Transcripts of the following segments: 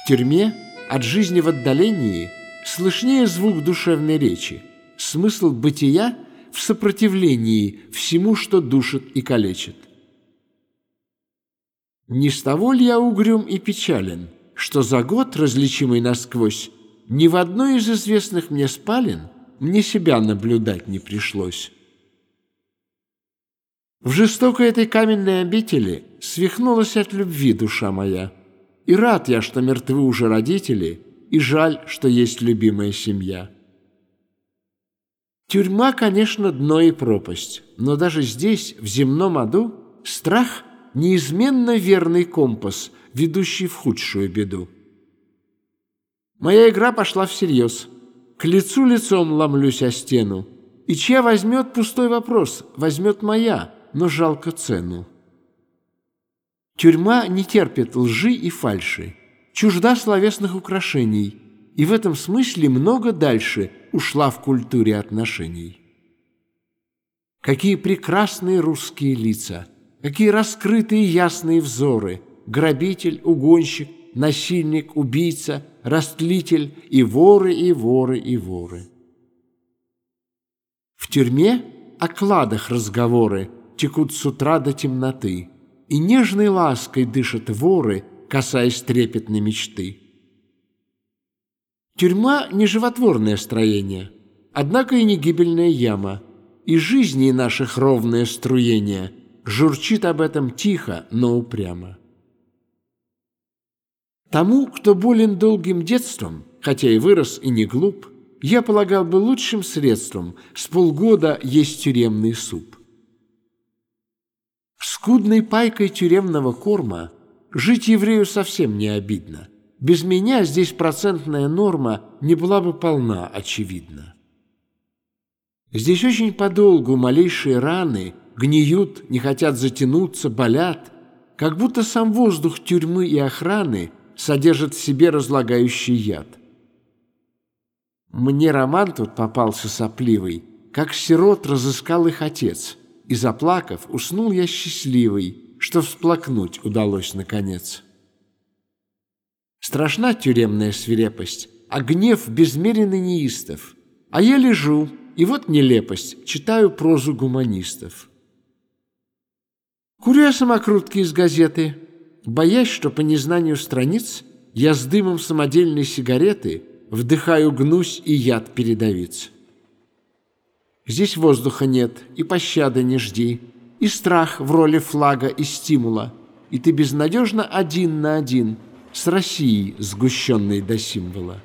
тюрьме от жизни в отдалении слышнее звук душевной речи, смысл бытия в сопротивлении всему, что душит и калечит. Не с того ли я угрюм и печален, что за год, различимый насквозь, ни в одной из известных мне спален мне себя наблюдать не пришлось? В жестокой этой каменной обители свихнулась от любви душа моя, и рад я, что мертвы уже родители, и жаль, что есть любимая семья. Тюрьма, конечно, дно и пропасть, но даже здесь, в земном аду, страх — неизменно верный компас, ведущий в худшую беду. Моя игра пошла всерьез. К лицу лицом ломлюсь о стену, и чья возьмет пустой вопрос, возьмет моя, но жалко цену. Тюрьма не терпит лжи и фальши, чужда словесных украшений, и в этом смысле много дальше ушла в культуре отношений. Какие прекрасные русские лица, какие раскрытые ясные взоры, грабитель, угонщик, насильник, убийца, растлитель и воры, и воры, и воры. В тюрьме о кладах разговоры текут с утра до темноты, и нежной лаской дышат воры, касаясь трепетной мечты. Тюрьма — не животворное строение, однако и не гибельная яма, и жизни наших ровное струение журчит об этом тихо, но упрямо. Тому, кто болен долгим детством, хотя и вырос и не глуп, я полагал бы лучшим средством с полгода есть тюремный суп. Скудной пайкой тюремного корма жить еврею совсем не обидно. Без меня здесь процентная норма не была бы полна, очевидно. Здесь очень подолгу малейшие раны гниют, не хотят затянуться, болят, как будто сам воздух тюрьмы и охраны содержит в себе разлагающий яд. Мне роман тут попался сопливый, как сирот разыскал их отец, и, заплакав, уснул я счастливый, что всплакнуть удалось наконец. Страшна тюремная свирепость, а гнев безмеренно неистов, а я лежу, и вот нелепость, читаю прозу гуманистов. Курю я самокрутки из газеты, боясь, что по незнанию страниц я с дымом самодельной сигареты вдыхаю гнусь и яд передовиц. Здесь воздуха нет, и пощады не жди, и страх в роли флага и стимула, и ты безнадежно один на один с Россией, сгущенной до символа.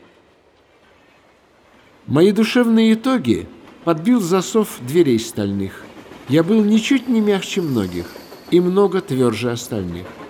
Мои душевные итоги подбил засов дверей стальных. Я был ничуть не мягче многих и много тверже остальных.